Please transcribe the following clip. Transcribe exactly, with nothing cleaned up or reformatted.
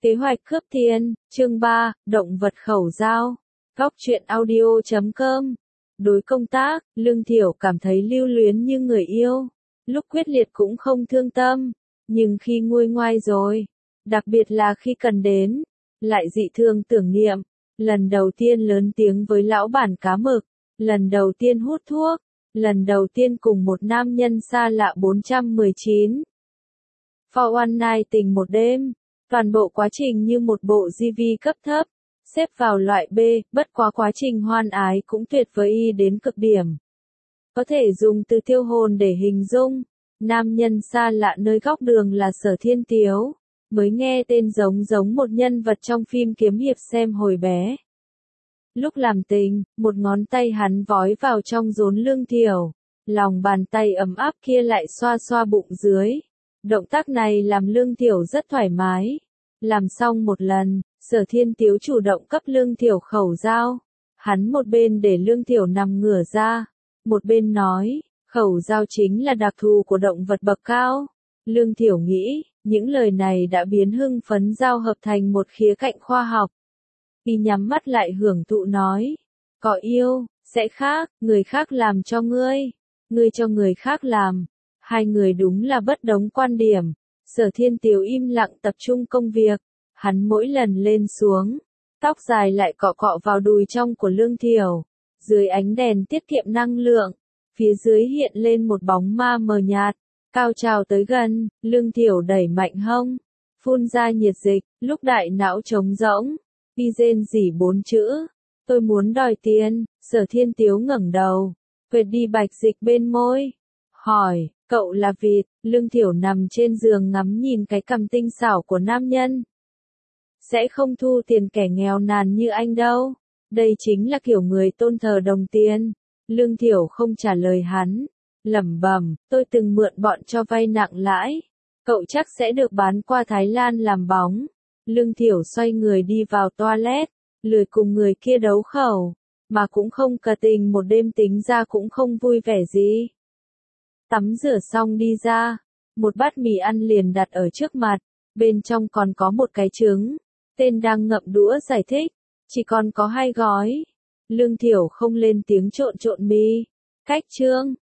Kế hoạch cướp thiên, chương ba, động vật khẩu dao. Góc truyện audio chấm com. Đối công tác, Lương Thiểu cảm thấy lưu luyến như người yêu. Lúc quyết liệt cũng không thương tâm. Nhưng khi nguôi ngoai rồi, đặc biệt là khi cần đến, lại dị thương tưởng niệm. Lần đầu tiên lớn tiếng với lão bản cá mực. Lần đầu tiên hút thuốc. Lần đầu tiên cùng một nam nhân xa lạ bốn trăm mười chín. For one night tình một đêm. Toàn bộ quá trình như một bộ giê vê cấp thấp, xếp vào loại B, bất quá quá trình hoan ái cũng tuyệt vời đến cực điểm. Có thể dùng từ tiêu hồn để hình dung, nam nhân xa lạ nơi góc đường là Sở Thiên Tiếu, mới nghe tên giống giống một nhân vật trong phim kiếm hiệp xem hồi bé. Lúc làm tình, một ngón tay hắn vói vào trong rốn Lương Thiểu, lòng bàn tay ấm áp kia lại xoa xoa bụng dưới. Động tác này làm Lương Thiểu rất thoải mái. Làm xong một lần, Sở Thiên Tiếu chủ động cấp Lương Thiểu khẩu dao. Hắn một bên để Lương Thiểu nằm ngửa ra, một bên nói, khẩu dao chính là đặc thù của động vật bậc cao. Lương Thiểu nghĩ, những lời này đã biến hưng phấn dao hợp thành một khía cạnh khoa học. Y nhắm mắt lại hưởng thụ nói, có yêu, sẽ khác, người khác làm cho ngươi, ngươi cho người khác làm. Hai người đúng là bất đồng quan điểm. Sở Thiên Tiếu im lặng tập trung công việc. Hắn mỗi lần lên xuống, tóc dài lại cọ cọ vào đùi trong của Lương Thiểu. Dưới ánh đèn tiết kiệm năng lượng, phía dưới hiện lên một bóng ma mờ nhạt. Cao trào tới gần, Lương Thiểu đẩy mạnh hông, phun ra nhiệt dịch, lúc đại não trống rỗng, y rên rỉ bốn chữ. Tôi muốn đòi tiền. Sở Thiên Tiếu ngẩng đầu, quệt đi bạch dịch bên môi. Hỏi, cậu là vịt? Lương Thiểu nằm trên giường ngắm nhìn cái cằm tinh xảo của nam nhân. Sẽ không thu tiền kẻ nghèo nàn như anh đâu. Đây chính là kiểu người tôn thờ đồng tiền. Lương Thiểu không trả lời hắn. Lẩm bẩm, tôi từng mượn bọn cho vay nặng lãi. Cậu chắc sẽ được bán qua Thái Lan làm bóng. Lương Thiểu xoay người đi vào toilet, lười cùng người kia đấu khẩu. Mà cũng không cà tình một đêm tính ra cũng không vui vẻ gì. Tắm rửa xong đi ra, một bát mì ăn liền đặt ở trước mặt, bên trong còn có một cái trứng. Tên đang ngậm đũa giải thích, chỉ còn có hai gói. Lương Thiểu không lên tiếng trộn trộn mì. Cách chương,